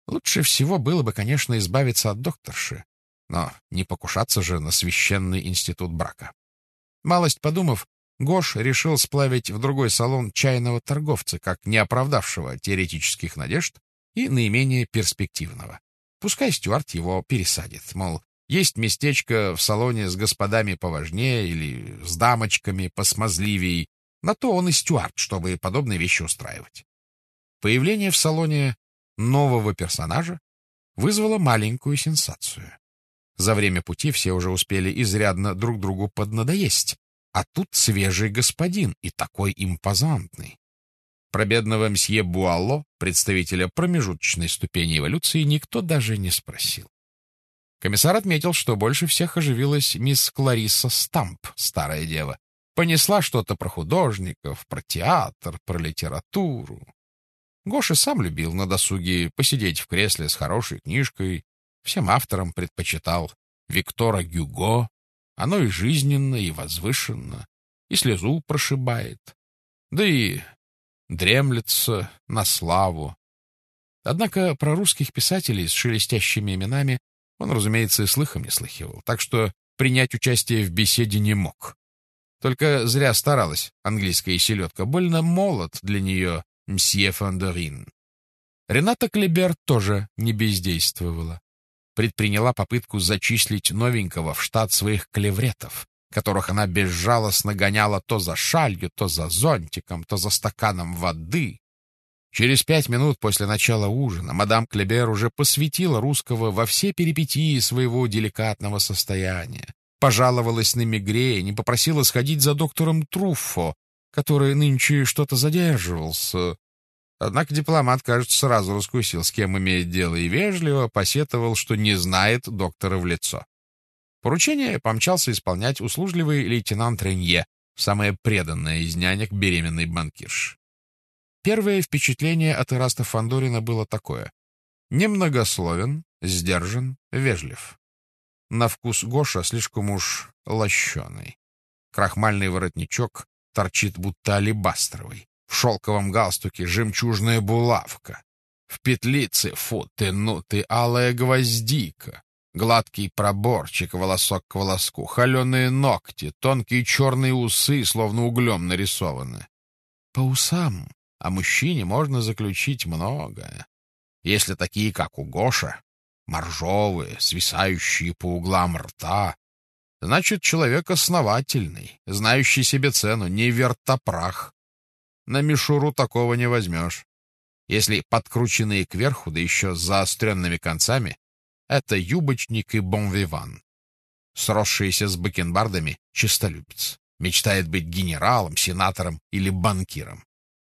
Лучше всего было бы, конечно, избавиться от докторши, но не покушаться же на священный институт брака. Малость подумав, Гош решил сплавить в другой салон чайного торговца, как не оправдавшего теоретических надежд и наименее перспективного. Пускай Стюарт его пересадит, мол, есть местечко в салоне с господами поважнее или с дамочками посмазливей. На то он и Стюарт, чтобы подобные вещи устраивать. Появление в салоне нового персонажа вызвало маленькую сенсацию. За время пути все уже успели изрядно друг другу поднадоесть, а тут свежий господин и такой импозантный. Про бедного мсье Буало, представителя промежуточной ступени эволюции, никто даже не спросил. Комиссар отметил, что больше всех оживилась мисс Кларисса Стамп, старая дева. Понесла что-то про художников, про театр, про литературу. Гоша сам любил на досуге посидеть в кресле с хорошей книжкой. Всем авторам предпочитал Виктора Гюго. Оно и жизненно, и возвышенно, и слезу прошибает. Да и дремлется на славу. Однако про русских писателей с шелестящими именами он, разумеется, и слыхом не слыхивал, так что принять участие в беседе не мог. Только зря старалась английская селедка, больно молод для нее мсье Фондорин. Рената Клебер тоже не бездействовала. Предприняла попытку зачислить новенького в штат своих клевретов, которых она безжалостно гоняла то за шалью, то за зонтиком, то за стаканом воды. Через 5 минут после начала ужина мадам Клебер уже посвятила русского во все перипетии своего деликатного состояния, пожаловалась на мигрень и попросила сходить за доктором Труффо, который нынче что-то задерживался. Однако дипломат, кажется, сразу раскусил, с кем имеет дело, и вежливо посетовал, что не знает доктора в лицо. Поручение помчался исполнять услужливый лейтенант Ренье, самая преданная из нянек беременной банкирши. Первое впечатление от Эраста Фандорина было такое: немногословен, сдержан, вежлив. На вкус Гоша слишком уж лощеный. Крахмальный воротничок торчит будто алебастровый. В шелковом галстуке жемчужная булавка. В петлице, фу ты, ну ты, алая гвоздика. Гладкий проборчик, волосок к волоску, холеные ногти, тонкие черные усы, словно углем нарисованы. По усам о мужчине можно заключить многое. Если такие, как у Гоша, моржовые, свисающие по углам рта, значит, человек основательный, знающий себе цену, не вертопрах. На мишуру такого не возьмешь. Если подкрученные кверху, да еще с заостренными концами, это юбочник и бонвиван. Сросшийся с бакенбардами честолюбец. Мечтает быть генералом, сенатором или банкиром.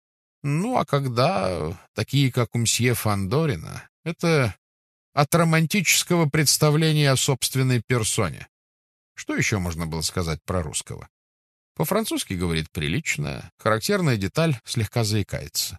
Ну, а когда такие, как у мсье Фандорина, это от романтического представления о собственной персоне. Что еще можно было сказать про русского? По-французски говорит прилично, характерная деталь — слегка заикается.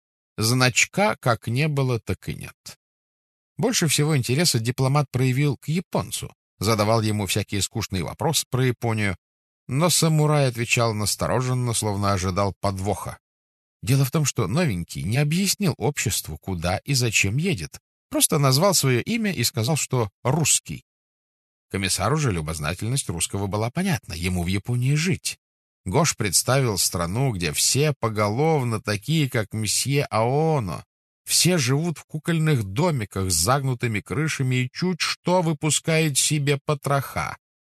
Значка как не было, так и нет. Больше всего интереса дипломат проявил к японцу, задавал ему всякие скучные вопросы про Японию, но самурай отвечал настороженно, словно ожидал подвоха. Дело в том, что новенький не объяснил обществу, куда и зачем едет, просто назвал свое имя и сказал, что русский. Комиссару же любознательность русского была понятна, ему в Японии жить. Гош представил страну, где все поголовно такие, как мсье Аоно. Все живут в кукольных домиках с загнутыми крышами и чуть что выпускают себе потроха.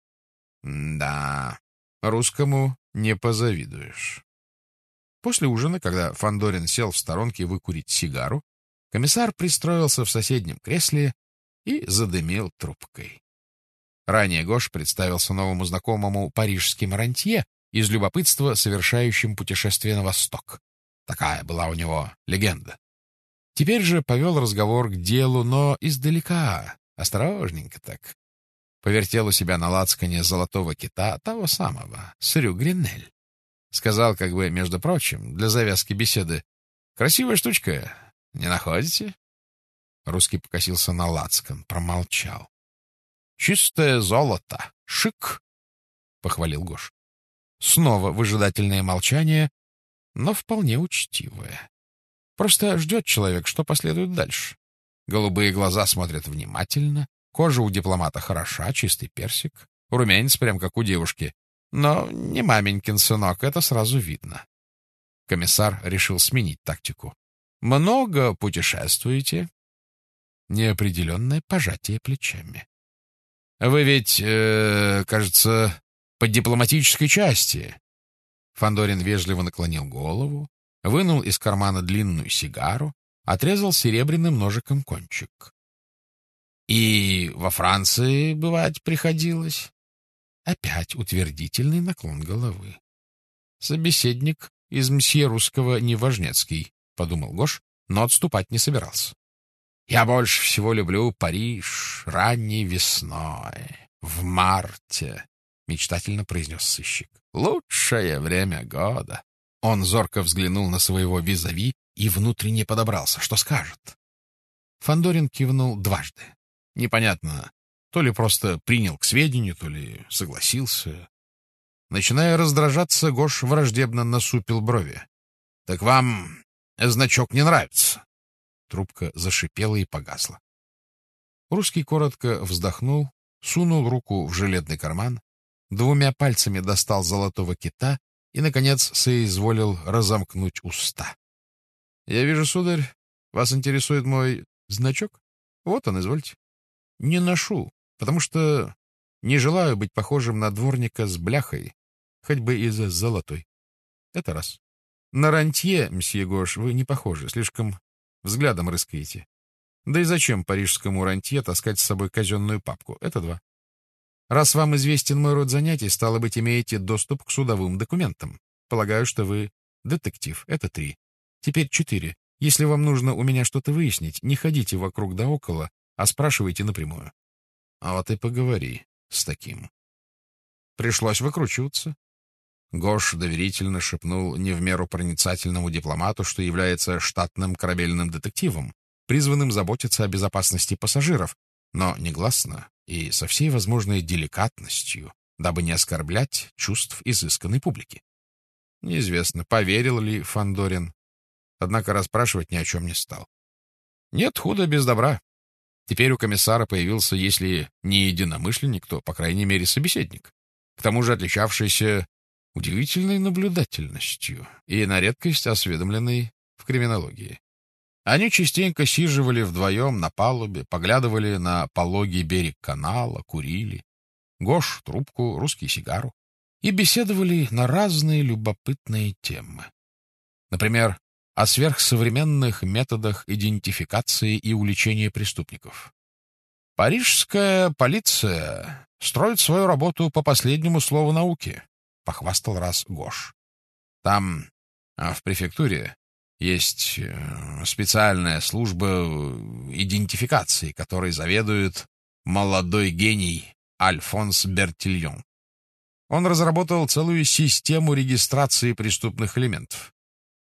Да, русскому не позавидуешь. После ужина, когда Фандорин сел в сторонке выкурить сигару, комиссар пристроился в соседнем кресле и задымил трубкой. Ранее Гош представился новому знакомому парижским рантье, из любопытства совершающим путешествие на восток. Такая была у него легенда. Теперь же повел разговор к делу, но издалека, осторожненько так. Повертел у себя на лацкане золотого кита, того самого, Срю Гринель. Сказал, как бы, между прочим, для завязки беседы: «Красивая штучка, не находите?» Русский покосился на лацкан, промолчал. «Чистое золото, шик!» — похвалил Гош. Снова выжидательное молчание, но вполне учтивое. Просто ждет человек, что последует дальше. Голубые глаза смотрят внимательно, кожа у дипломата хороша, чистый персик, румянец прям как у девушки. Но не маменькин сынок, это сразу видно. Комиссар решил сменить тактику. «Много путешествуете?» Неопределенное пожатие плечами. «Вы ведь, кажется, по дипломатической части». Фандорин вежливо наклонил голову, вынул из кармана длинную сигару, отрезал серебряным ножиком кончик. «И во Франции бывать приходилось?» Опять утвердительный наклон головы. «Собеседник из мсье русского неважнецкий», — подумал Гош, но отступать не собирался. «Я больше всего люблю Париж ранней весной, в марте», — мечтательно произнес сыщик. «Лучшее время года». Он зорко взглянул на своего визави и внутренне подобрался. Что скажет? Фандорин кивнул дважды. Непонятно, то ли просто принял к сведению, то ли согласился. Начиная раздражаться, Гош враждебно насупил брови. — Так вам значок не нравится? Трубка зашипела и погасла. Русский коротко вздохнул, сунул руку в жилетный карман, двумя пальцами достал золотого кита и, наконец, соизволил разомкнуть уста. — Я вижу, сударь, вас интересует мой значок? Вот он, извольте. Не ношу, потому что не желаю быть похожим на дворника с бляхой, хоть бы и за золотой. Это раз. На рантье, мсье Гош, вы не похожи, слишком взглядом рыскаете. Да и зачем парижскому рантье таскать с собой казенную папку? Это два. Раз вам известен мой род занятий, стало быть, имеете доступ к судовым документам. Полагаю, что вы детектив. Это три. Теперь четыре. Если вам нужно у меня что-то выяснить, не ходите вокруг да около, а спрашивайте напрямую. А вот и поговори с таким. Пришлось выкручиваться. Гош доверительно шепнул не в меру проницательному дипломату, что является штатным корабельным детективом, призванным заботиться о безопасности пассажиров, но негласно и со всей возможной деликатностью, дабы не оскорблять чувств изысканной публики. Неизвестно, поверил ли Фандорин, однако расспрашивать ни о чем не стал. Нет худа без добра. Теперь у комиссара появился, если не единомышленник, то, по крайней мере, собеседник, к тому же отличавшийся удивительной наблюдательностью и на редкость осведомленный в криминологии. Они частенько сиживали вдвоем на палубе, поглядывали на пологий берег канала, курили. Гош — трубку, русский — сигару. И беседовали на разные любопытные темы. Например, о сверхсовременных методах идентификации и уличения преступников. «Парижская полиция строит свою работу по последнему слову науки», — похвастал раз Гош. «Там, в префектуре, есть специальная служба идентификации, которой заведует молодой гений Альфонс Бертильон. Он разработал целую систему регистрации преступных элементов.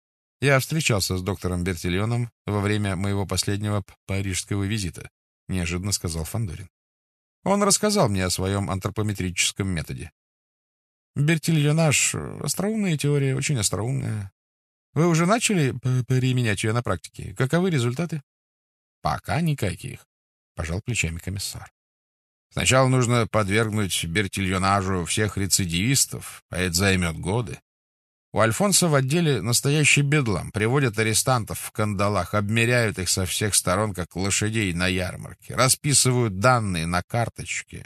Я встречался с доктором Бертильоном во время моего последнего парижского визита», — неожиданно сказал Фандорин. Он рассказал мне о своем антропометрическом методе. Бертильонаж — остроумная теория, очень остроумная. Вы уже начали применять ее на практике? Каковы результаты? Пока никаких, — пожал плечами комиссар. Сначала нужно подвергнуть бертильонажу всех рецидивистов, а это займет годы. У Альфонса в отделе настоящий бедлам. Приводят арестантов в кандалах, обмеряют их со всех сторон, как лошадей на ярмарке, расписывают данные на карточке.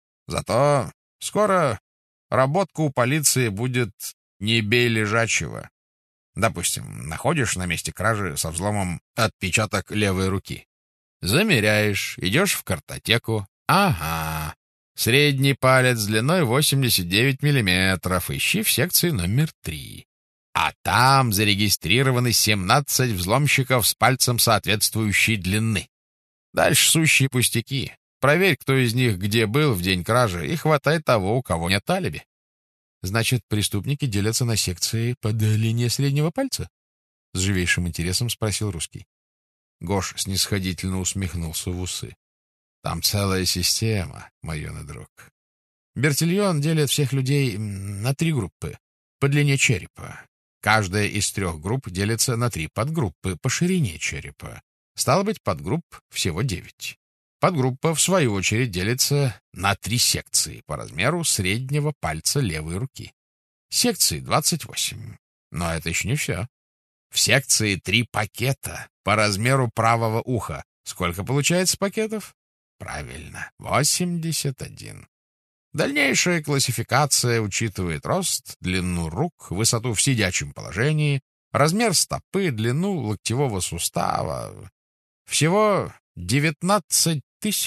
Зато скоро работка у полиции будет «не бей лежачего». Допустим, находишь на месте кражи со взломом отпечаток левой руки. Замеряешь, идешь в картотеку. Ага, средний палец длиной 89 миллиметров. Ищи в секции номер 3. А там зарегистрированы 17 взломщиков с пальцем соответствующей длины. Дальше сущие пустяки. Проверь, кто из них где был в день кражи, и хватай того, у кого нет алиби. Значит, преступники делятся на секции по длине среднего пальца? С живейшим интересом спросил русский. Гош снисходительно усмехнулся в усы. Там целая система, мой юный друг. Бертильон делит всех людей на 3 группы по длине черепа. Каждая из 3 групп делится на 3 подгруппы по ширине черепа. Стало быть, подгрупп всего 9. Подгруппа, в свою очередь, делится на 3 секции по размеру среднего пальца левой руки. Секции 28. Но это еще не все. В секции 3 пакета по размеру правого уха. Сколько получается пакетов? Правильно, 81. Дальнейшая классификация учитывает рост, длину рук, высоту в сидячем положении, размер стопы, длину локтевого сустава. Всего 19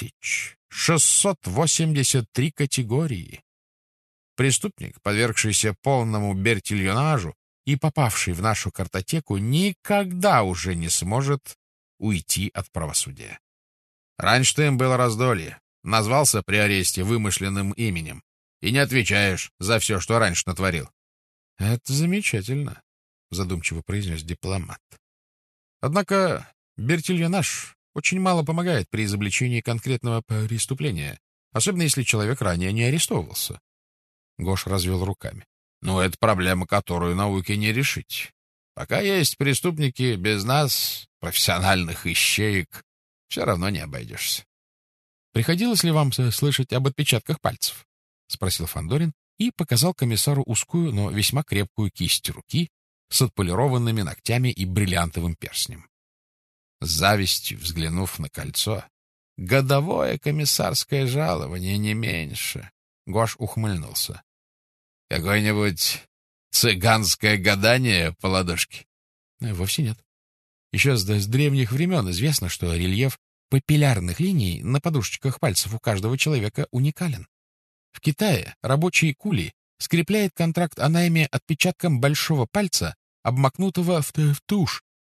683 категории. Преступник, подвергшийся полному бертильонажу и попавший в нашу картотеку, никогда уже не сможет уйти от правосудия. Раньше-то им было раздолье. Назвался при аресте вымышленным именем. И не отвечаешь за все, что раньше натворил. — Это замечательно, — задумчиво произнес дипломат. Однако бертильонаж очень мало помогает при изобличении конкретного преступления, особенно если человек ранее не арестовывался. Гош развел руками. Ну, это проблема, которую науке не решить. Пока есть преступники, без нас, профессиональных ищеек, все равно не обойдешься. «Приходилось ли вам слышать об отпечатках пальцев?» — спросил Фандорин и показал комиссару узкую, но весьма крепкую кисть руки с отполированными ногтями и бриллиантовым перстнем. С завистью взглянув на кольцо, годовое комиссарское жалование не меньше, Гош ухмыльнулся. «Какое-нибудь цыганское гадание по ладошке?» «Вовсе нет. Еще с древних времен известно, что рельеф папиллярных линий на подушечках пальцев у каждого человека уникален. В Китае рабочий кули скрепляет контракт о найме отпечатком большого пальца, обмакнутого в тушь.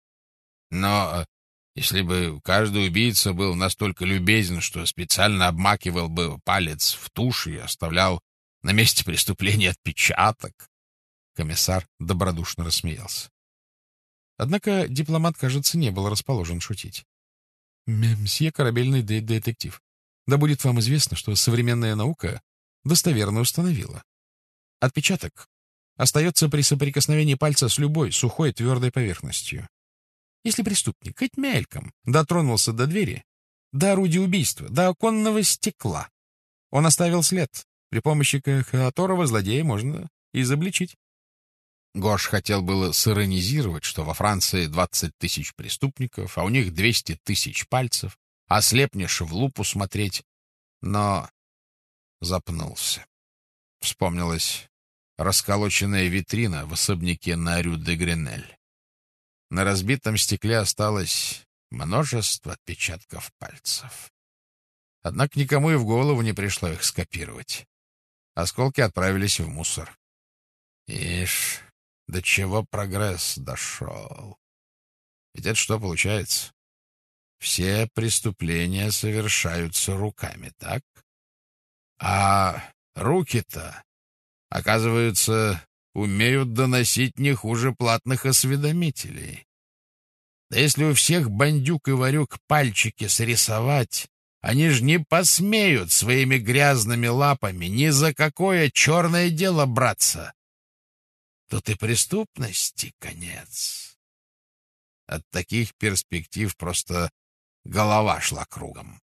Но если бы каждый убийца был настолько любезен, что специально обмакивал бы палец в тушь и оставлял на месте преступления отпечаток, комиссар добродушно рассмеялся. Однако дипломат, кажется, не был расположен шутить. «Мсье корабельный детектив, да будет вам известно, что современная наука достоверно установила. Отпечаток остается при соприкосновении пальца с любой сухой твердой поверхностью. Если преступник хоть мельком дотронулся до двери, до орудия убийства, до оконного стекла, он оставил след, при помощи которого злодея можно изобличить». Гош хотел было сиронизировать, что во Франции 20 000 преступников, а у них 200 000 пальцев, ослепнешь в лупу смотреть, но запнулся. Вспомнилась расколоченная витрина в особняке на Рю-де-Гренель. На разбитом стекле осталось множество отпечатков пальцев. Однако никому и в голову не пришло их скопировать. Осколки отправились в мусор. Ишь, до чего прогресс дошел. Ведь это что получается? Все преступления совершаются руками, так? А руки-то, оказывается, умеют доносить не хуже платных осведомителей. Да если у всех бандюк и ворюк пальчики срисовать, они ж не посмеют своими грязными лапами ни за какое черное дело браться. Тут и преступности конец. От таких перспектив просто голова шла кругом.